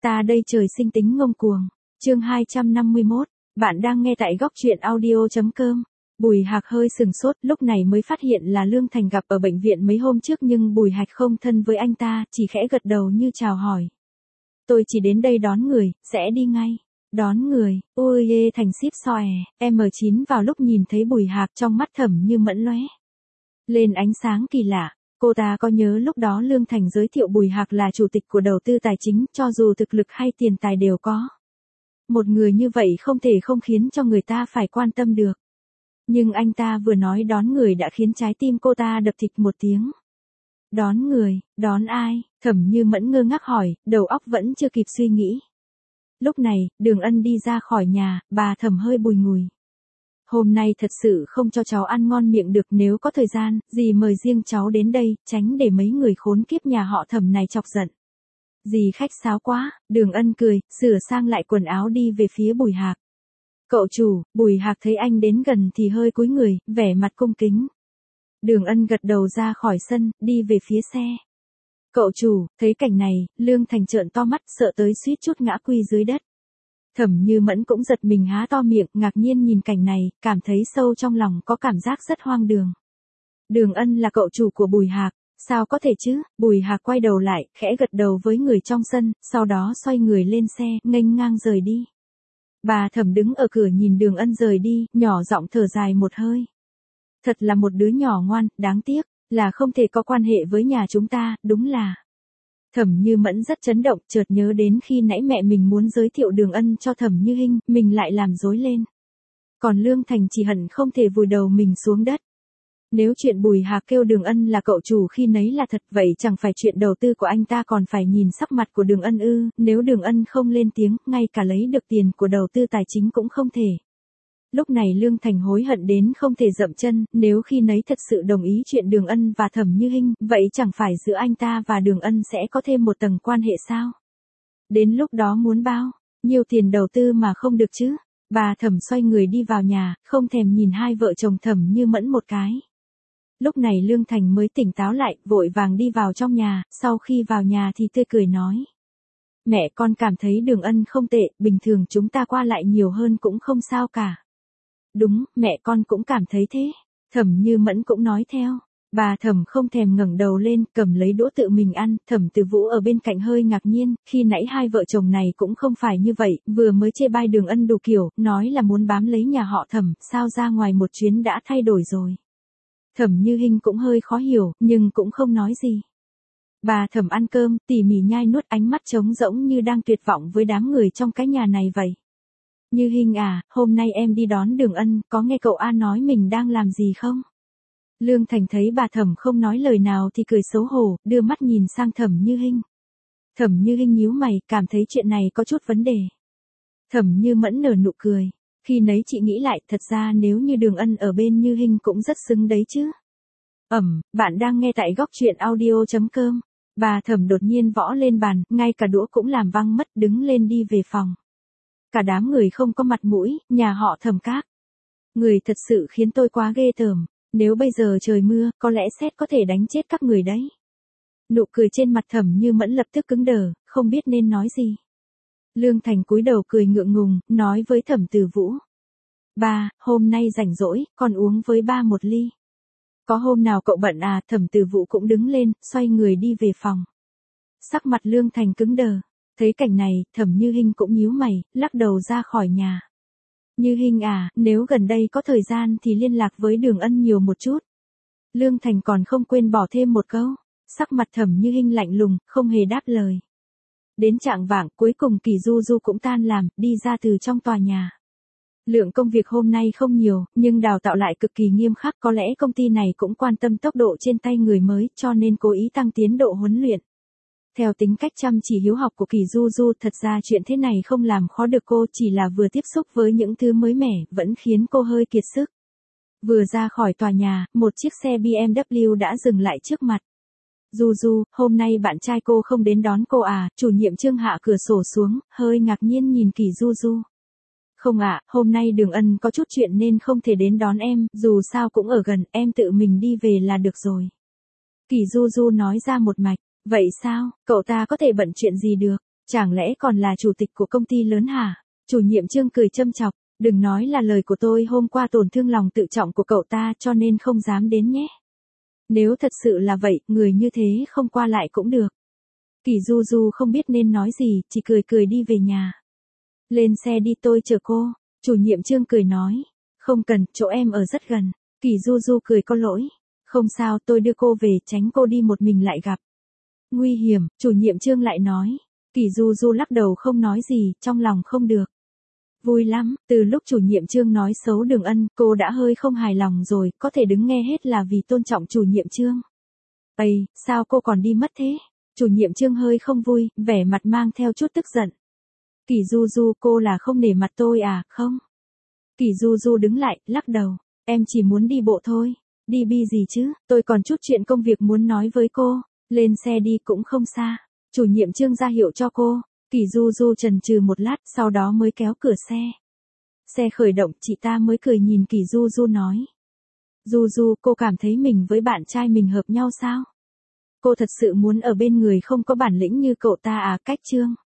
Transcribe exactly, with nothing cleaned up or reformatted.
Ta đây trời sinh tính ngông cuồng. Chương hai trăm năm mươi mốt, bạn đang nghe tại góc truyện audio chấm com. Bùi Hạc hơi sừng sốt, lúc này mới phát hiện là Lương Thành gặp ở bệnh viện mấy hôm trước nhưng Bùi Hạc không thân với anh ta, chỉ khẽ gật đầu như chào hỏi. Tôi chỉ đến đây đón người, sẽ đi ngay. Đón người, ôi ê thành ship xòe, em chín vào lúc nhìn thấy Bùi Hạc trong mắt Thẩm Như Mẫn lóe lên ánh sáng kỳ lạ. Cô ta có nhớ lúc đó Lương Thành giới thiệu Bùi Hạc là chủ tịch của đầu tư tài chính, cho dù thực lực hay tiền tài đều có. Một người như vậy không thể không khiến cho người ta phải quan tâm được. Nhưng anh ta vừa nói đón người đã khiến trái tim cô ta đập thịch một tiếng. Đón người, đón ai? Thẩm Như Mẫn ngơ ngác hỏi, đầu óc vẫn chưa kịp suy nghĩ. Lúc này, Đường Ân đi ra khỏi nhà, bà Thẩm hơi bùi ngùi. Hôm nay thật sự không cho cháu ăn ngon miệng được, nếu có thời gian, dì mời riêng cháu đến đây, tránh để mấy người khốn kiếp nhà họ Thẩm này chọc giận. Dì khách sáo quá, Đường Ân cười, sửa sang lại quần áo đi về phía Bùi Hạc. Cậu chủ, Bùi Hạc thấy anh đến gần thì hơi cúi người, vẻ mặt cung kính. Đường Ân gật đầu ra khỏi sân, đi về phía xe. Cậu chủ, thấy cảnh này, Lương Thành trợn to mắt, sợ tới suýt chút ngã quỵ dưới đất. Thẩm Như Mẫn cũng giật mình há to miệng, ngạc nhiên nhìn cảnh này, cảm thấy sâu trong lòng có cảm giác rất hoang đường. Đường Ân là cậu chủ của Bùi Hạc, sao có thể chứ? Bùi Hạc quay đầu lại, khẽ gật đầu với người trong sân, sau đó xoay người lên xe, nghênh ngang rời đi. Bà Thẩm đứng ở cửa nhìn Đường Ân rời đi, nhỏ giọng thở dài một hơi. Thật là một đứa nhỏ ngoan, đáng tiếc, là không thể có quan hệ với nhà chúng ta, đúng là. Thẩm Như Mẫn rất chấn động, chợt nhớ đến khi nãy mẹ mình muốn giới thiệu Đường Ân cho Thẩm Như Hinh, mình lại làm rối lên. Còn Lương Thành chỉ hận không thể vùi đầu mình xuống đất. Nếu chuyện Bùi Hạc kêu Đường Ân là cậu chủ khi nấy là thật, vậy chẳng phải chuyện đầu tư của anh ta còn phải nhìn sắc mặt của Đường Ân ư? Nếu Đường Ân không lên tiếng, ngay cả lấy được tiền của đầu tư tài chính cũng không thể. Lúc này Lương Thành hối hận đến không thể dậm chân, nếu khi nấy thật sự đồng ý chuyện Đường Ân và Thẩm Như Hinh, vậy chẳng phải giữa anh ta và Đường Ân sẽ có thêm một tầng quan hệ sao? Đến lúc đó muốn bao nhiêu tiền đầu tư mà không được chứ? Bà Thẩm xoay người đi vào nhà, không thèm nhìn hai vợ chồng Thẩm Như Mẫn một cái. Lúc này Lương Thành mới tỉnh táo lại, vội vàng đi vào trong nhà, sau khi vào nhà thì tươi cười nói. Mẹ con cảm thấy Đường Ân không tệ, bình thường chúng ta qua lại nhiều hơn cũng không sao cả. Đúng, mẹ con cũng cảm thấy thế. Thẩm Như Mẫn cũng nói theo. Bà Thẩm không thèm ngẩng đầu lên, cầm lấy đũa tự mình ăn. Thẩm Từ Vũ ở bên cạnh hơi ngạc nhiên, khi nãy hai vợ chồng này cũng không phải như vậy, vừa mới chê bai Đường Ân đủ kiểu, nói là muốn bám lấy nhà họ Thẩm, sao ra ngoài một chuyến đã thay đổi rồi. Thẩm Như Hinh cũng hơi khó hiểu, nhưng cũng không nói gì. Bà Thẩm ăn cơm, tỉ mỉ nhai nuốt, ánh mắt trống rỗng như đang tuyệt vọng với đám người trong cái nhà này vậy. Như Hinh à, hôm nay em đi đón Đường Ân, có nghe cậu A nói mình đang làm gì không? Lương Thành thấy bà Thẩm không nói lời nào thì cười xấu hổ, đưa mắt nhìn sang Thẩm Như Hinh. Thẩm Như Hinh nhíu mày, cảm thấy chuyện này có chút vấn đề. Thẩm Như Mẫn nở nụ cười. Khi nấy chị nghĩ lại, thật ra nếu như Đường Ân ở bên Như Hinh cũng rất xứng đấy chứ. Ẩm, bạn đang nghe tại góc truyện audio chấm com. Bà Thẩm đột nhiên võ lên bàn, ngay cả đũa cũng làm văng mất, đứng lên đi về phòng. Cả đám người không có mặt mũi, nhà họ Thẩm các. Người thật sự khiến tôi quá ghê tởm. Nếu bây giờ trời mưa, có lẽ sét có thể đánh chết các người đấy. Nụ cười trên mặt Thẩm Như Mẫn lập tức cứng đờ, không biết nên nói gì. Lương Thành cúi đầu cười ngượng ngùng, nói với Thẩm Từ Vũ. Ba, hôm nay rảnh rỗi, con uống với ba một ly. Có hôm nào cậu bận à? Thẩm Từ Vũ cũng đứng lên, xoay người đi về phòng. Sắc mặt Lương Thành cứng đờ. Thấy cảnh này, Thẩm Như Hinh cũng nhíu mày, lắc đầu ra khỏi nhà. Như Hinh à, nếu gần đây có thời gian thì liên lạc với Đường Ân nhiều một chút. Lương Thành còn không quên bỏ thêm một câu. Sắc mặt Thẩm Như Hinh lạnh lùng, không hề đáp lời. Đến chạng vạng, cuối cùng Kỳ Du Du cũng tan làm, đi ra từ trong tòa nhà. Lượng công việc hôm nay không nhiều, nhưng đào tạo lại cực kỳ nghiêm khắc, có lẽ công ty này cũng quan tâm tốc độ trên tay người mới, cho nên cố ý tăng tiến độ huấn luyện. Theo tính cách chăm chỉ hiếu học của Kỳ Du Du, thật ra chuyện thế này không làm khó được cô, chỉ là vừa tiếp xúc với những thứ mới mẻ, vẫn khiến cô hơi kiệt sức. Vừa ra khỏi tòa nhà, một chiếc xe bê em vê đã dừng lại trước mặt. Du Du, hôm nay bạn trai cô không đến đón cô à? Chủ nhiệm Trương hạ cửa sổ xuống, hơi ngạc nhiên nhìn Kỳ Du Du. Không ạ, hôm nay Đường Ân có chút chuyện nên không thể đến đón em, dù sao cũng ở gần, em tự mình đi về là được rồi. Kỳ Du Du nói ra một mạch. Vậy sao, cậu ta có thể bận chuyện gì được? Chẳng lẽ còn là chủ tịch của công ty lớn hả? Chủ nhiệm Trương cười châm chọc, đừng nói là lời của tôi hôm qua tổn thương lòng tự trọng của cậu ta cho nên không dám đến nhé. Nếu thật sự là vậy, người như thế không qua lại cũng được. Kỳ Du Du không biết nên nói gì, chỉ cười cười đi về nhà. Lên xe đi tôi chở cô, chủ nhiệm Trương cười nói. Không cần, chỗ em ở rất gần. Kỳ Du Du cười có lỗi. Không sao, tôi đưa cô về, tránh cô đi một mình lại gặp. Nguy hiểm, chủ nhiệm Trương lại nói. Kỳ Du Du lắc đầu không nói gì, trong lòng không được. Vui lắm, từ lúc chủ nhiệm Trương nói xấu Đường Ân, cô đã hơi không hài lòng rồi, có thể đứng nghe hết là vì tôn trọng chủ nhiệm Trương. Ây, sao cô còn đi mất thế? Chủ nhiệm Trương hơi không vui, vẻ mặt mang theo chút tức giận. Kỳ Du Du, cô là không nể mặt tôi à, không? Kỳ Du Du đứng lại, lắc đầu. Em chỉ muốn đi bộ thôi. Đi bi gì chứ, tôi còn chút chuyện công việc muốn nói với cô. Lên xe đi cũng không xa. Chủ nhiệm Trương ra hiệu cho cô. Kỳ Du Du chần chừ một lát, sau đó mới kéo cửa xe. Xe khởi động, chị ta mới cười nhìn Kỳ Du Du nói. Du Du, cô cảm thấy mình với bạn trai mình hợp nhau sao? Cô thật sự muốn ở bên người không có bản lĩnh như cậu ta à, Cách Trương?